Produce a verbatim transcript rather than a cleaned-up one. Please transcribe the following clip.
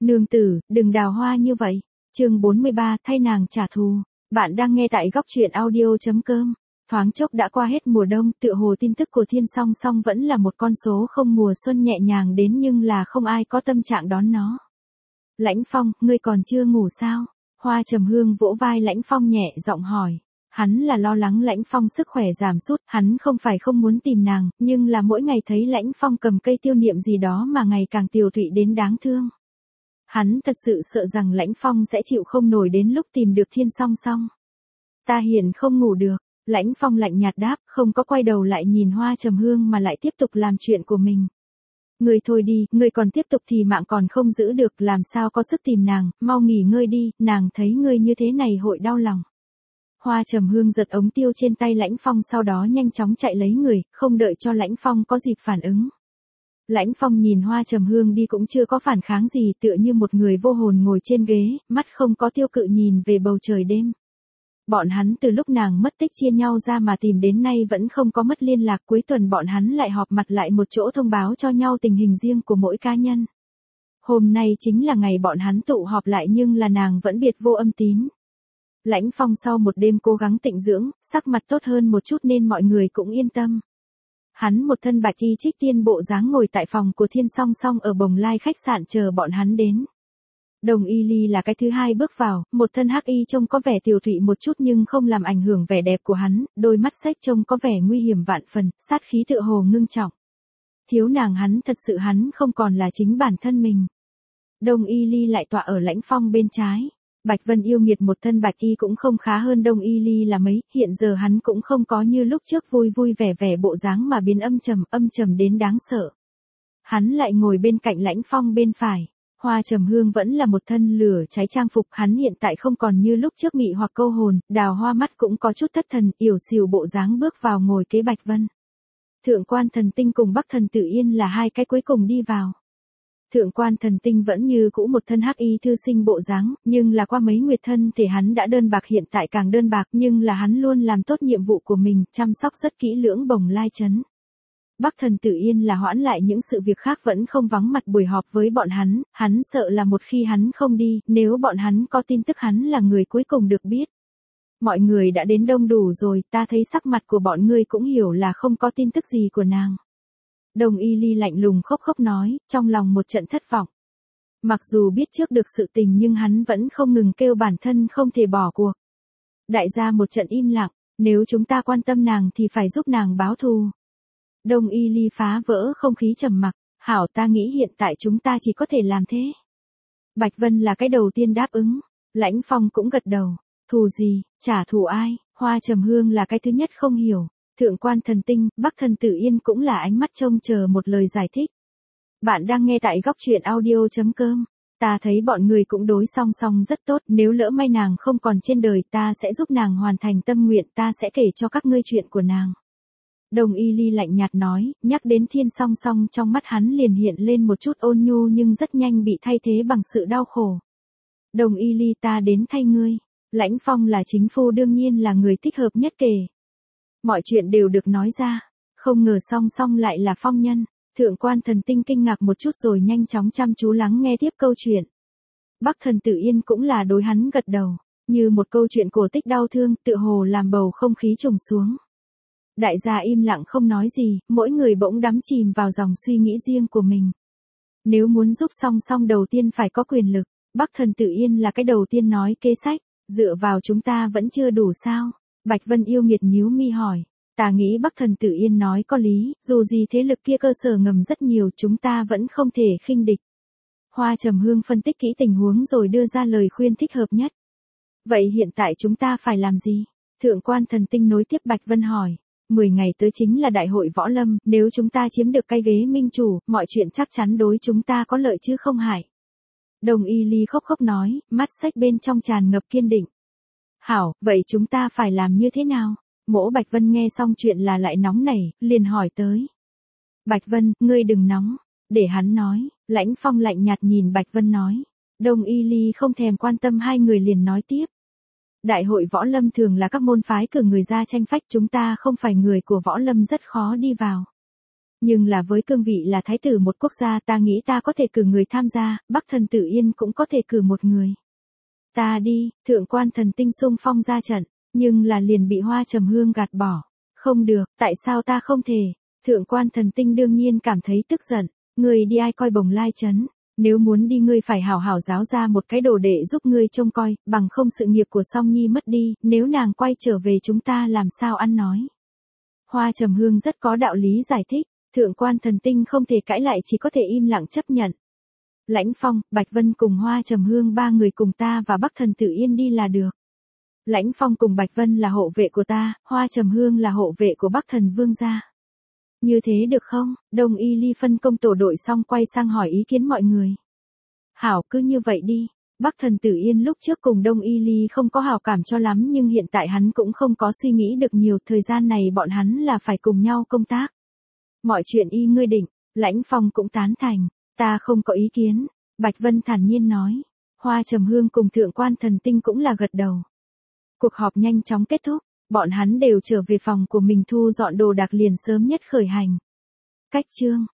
Nương tử, đừng đào hoa như vậy. Chương bốn mươi ba, thay nàng trả thù. Bạn đang nghe tại góc truyện audio chấm com. Thoáng chốc đã qua hết mùa đông, tựa hồ tin tức của Thiên Song Song vẫn là một con số không mùa xuân nhẹ nhàng đến nhưng là không ai có tâm trạng đón nó. Lãnh Phong, ngươi còn chưa ngủ sao? Hoa Trầm Hương vỗ vai Lãnh Phong nhẹ giọng hỏi. Hắn là lo lắng Lãnh Phong sức khỏe giảm sút, hắn không phải không muốn tìm nàng, nhưng là mỗi ngày thấy Lãnh Phong cầm cây tiêu niệm gì đó mà ngày càng tiều tụy đến đáng thương. Hắn thật sự sợ rằng Lãnh Phong sẽ chịu không nổi đến lúc tìm được Thiên Song Song. Ta hiện không ngủ được, Lãnh Phong lạnh nhạt đáp, không có quay đầu lại nhìn Hoa Trầm Hương mà lại tiếp tục làm chuyện của mình. Ngươi thôi đi, ngươi còn tiếp tục thì mạng còn không giữ được, làm sao có sức tìm nàng, mau nghỉ ngơi đi, nàng thấy ngươi như thế này hội đau lòng. Hoa Trầm Hương giật ống tiêu trên tay Lãnh Phong sau đó nhanh chóng chạy lấy người, không đợi cho Lãnh Phong có dịp phản ứng. Lãnh Phong nhìn Hoa Trầm Hương đi cũng chưa có phản kháng gì, tựa như một người vô hồn ngồi trên ghế, mắt không có tiêu cự nhìn về bầu trời đêm. Bọn hắn từ lúc nàng mất tích chia nhau ra mà tìm đến nay vẫn không có mất liên lạc, cuối tuần bọn hắn lại họp mặt lại một chỗ thông báo cho nhau tình hình riêng của mỗi cá nhân. Hôm nay chính là ngày bọn hắn tụ họp lại nhưng là nàng vẫn biệt vô âm tín. Lãnh Phong sau một đêm cố gắng tịnh dưỡng, sắc mặt tốt hơn một chút nên mọi người cũng yên tâm. Hắn một thân bạch y trích tiên bộ dáng ngồi tại phòng của Thiên Song Song ở Bồng Lai khách sạn chờ bọn hắn đến. Đồng Y Ly là cái thứ hai bước vào, một thân hắc y trông có vẻ tiều tụy một chút nhưng không làm ảnh hưởng vẻ đẹp của hắn, đôi mắt xếch trông có vẻ nguy hiểm vạn phần, sát khí tựa hồ ngưng trọng. Thiếu nàng hắn thật sự hắn không còn là chính bản thân mình. Đồng Y Ly lại tọa ở Lãnh Phong bên trái. Bạch Vân yêu nghiệt một thân bạch y cũng không khá hơn Đông Y Ly là mấy, hiện giờ hắn cũng không có như lúc trước vui vui vẻ vẻ bộ dáng mà biến âm trầm, âm trầm đến đáng sợ. Hắn lại ngồi bên cạnh Lãnh Phong bên phải. Hoa Trầm Hương vẫn là một thân lửa cháy trang phục, hắn hiện tại không còn như lúc trước mị hoặc câu hồn, đào hoa mắt cũng có chút thất thần, yểu xìu bộ dáng bước vào ngồi kế Bạch Vân. Thượng quan Thần Tinh cùng Bắc Thần Tự Yên là hai cái cuối cùng đi vào. Thượng quan Thần Tinh vẫn như cũ một thân hắc y thư sinh bộ dáng, nhưng là qua mấy nguyệt thân thể hắn đã đơn bạc, hiện tại càng đơn bạc, nhưng là hắn luôn làm tốt nhiệm vụ của mình, chăm sóc rất kỹ lưỡng Bồng Lai trấn. Bắc Thần Tự Yên là hoãn lại những sự việc khác vẫn không vắng mặt buổi họp với bọn hắn, hắn sợ là một khi hắn không đi, nếu bọn hắn có tin tức hắn là người cuối cùng được biết. Mọi người đã đến đông đủ rồi, ta thấy sắc mặt của bọn ngươi cũng hiểu là không có tin tức gì của nàng. Đồng Y Ly lạnh lùng khóc khóc nói, trong lòng một trận thất vọng. Mặc dù biết trước được sự tình nhưng hắn vẫn không ngừng kêu bản thân không thể bỏ cuộc. Đại gia một trận im lặng, nếu chúng ta quan tâm nàng thì phải giúp nàng báo thù. Đồng Y Ly phá vỡ không khí trầm mặc, hảo, ta nghĩ hiện tại chúng ta chỉ có thể làm thế. Bạch Vân là cái đầu tiên đáp ứng, Lãnh Phong cũng gật đầu, thù gì, trả thù ai, Hoa Trầm Hương là cái thứ nhất không hiểu. Thượng quan Thần Tinh, Bắc Thần Tự Yên cũng là ánh mắt trông chờ một lời giải thích. Bạn đang nghe tại góc truyện audio chấm com. Ta thấy bọn người cũng đối song song rất tốt, nếu lỡ may nàng không còn trên đời ta sẽ giúp nàng hoàn thành tâm nguyện, ta sẽ kể cho các ngươi chuyện của nàng. Đồng Y Ly lạnh nhạt nói, nhắc đến Thiên Song Song trong mắt hắn liền hiện lên một chút ôn nhu nhưng rất nhanh bị thay thế bằng sự đau khổ. Đồng Y Ly, ta đến thay ngươi. Lãnh Phong là chính phu đương nhiên là người thích hợp nhất kể. Mọi chuyện đều được nói ra, không ngờ Song Song lại là phong nhân. Thượng quan Thần Tinh kinh ngạc một chút rồi nhanh chóng chăm chú lắng nghe tiếp câu chuyện. Bắc Thần Tự Yên cũng là đối hắn gật đầu, như một câu chuyện cổ tích đau thương, tựa hồ làm bầu không khí trùng xuống. Đại gia im lặng không nói gì, mỗi người bỗng đắm chìm vào dòng suy nghĩ riêng của mình. Nếu muốn giúp Song Song đầu tiên phải có quyền lực, Bắc Thần Tự Yên là cái đầu tiên nói kế sách, dựa vào chúng ta vẫn chưa đủ sao? Bạch Vân yêu nghiệt nhíu mi hỏi, ta nghĩ Bắc Thần Tự Yên nói có lý, dù gì thế lực kia cơ sở ngầm rất nhiều, chúng ta vẫn không thể khinh địch. Hoa Trầm Hương phân tích kỹ tình huống rồi đưa ra lời khuyên thích hợp nhất. Vậy hiện tại chúng ta phải làm gì? Thượng quan Thần Tinh nối tiếp Bạch Vân hỏi. Mười ngày tới chính là đại hội võ lâm, nếu chúng ta chiếm được cái ghế minh chủ, mọi chuyện chắc chắn đối chúng ta có lợi chứ không hại. Đồng Y Ly khóc khóc nói, mắt xếch bên trong tràn ngập kiên định. Hảo, vậy chúng ta phải làm như thế nào? Mỗ Bạch Vân nghe xong chuyện là lại nóng nảy, liền hỏi tới. Bạch Vân, ngươi đừng nóng, để hắn nói. Lãnh Phong lạnh nhạt nhìn Bạch Vân nói. Đồng Y Ly không thèm quan tâm hai người liền nói tiếp. Đại hội võ lâm thường là các môn phái cử người ra tranh phách, chúng ta không phải người của võ lâm rất khó đi vào. Nhưng là với cương vị là thái tử một quốc gia ta nghĩ ta có thể cử người tham gia, Bắc thần Tử Yên cũng có thể cử một người. Ta đi, thượng quan thần tinh xung phong ra trận, nhưng là liền bị Hoa Trầm Hương gạt bỏ. Không được, tại sao ta không thể? Thượng quan thần tinh đương nhiên cảm thấy tức giận, ngươi đi ai coi Bồng Lai trấn, nếu muốn đi ngươi phải hảo hảo giáo ra một cái đồ đệ giúp ngươi trông coi, bằng không sự nghiệp của Song Nhi mất đi, nếu nàng quay trở về chúng ta làm sao ăn nói. Hoa Trầm Hương rất có đạo lý giải thích, thượng quan thần tinh không thể cãi lại chỉ có thể im lặng chấp nhận. Lãnh Phong, Bạch Vân cùng Hoa Trầm Hương ba người cùng ta và Bắc thần Tử Yên đi là được. Lãnh Phong cùng Bạch Vân là hộ vệ của ta, Hoa Trầm Hương là hộ vệ của Bắc thần Vương gia. Như thế được không? Đông Y Ly phân công tổ đội xong quay sang hỏi ý kiến mọi người. Hảo, cứ như vậy đi. Bắc thần Tử Yên lúc trước cùng Đông Y Ly không có hảo cảm cho lắm nhưng hiện tại hắn cũng không có suy nghĩ được nhiều, thời gian này bọn hắn là phải cùng nhau công tác. Mọi chuyện y ngươi định, Lãnh Phong cũng tán thành, ta không có ý kiến. Bạch Vân thản nhiên nói. Hoa Trầm Hương cùng thượng quan thần tinh cũng là gật đầu. Cuộc họp nhanh chóng kết thúc, bọn hắn đều trở về phòng của mình thu dọn đồ đạc liền sớm nhất khởi hành. Cách chương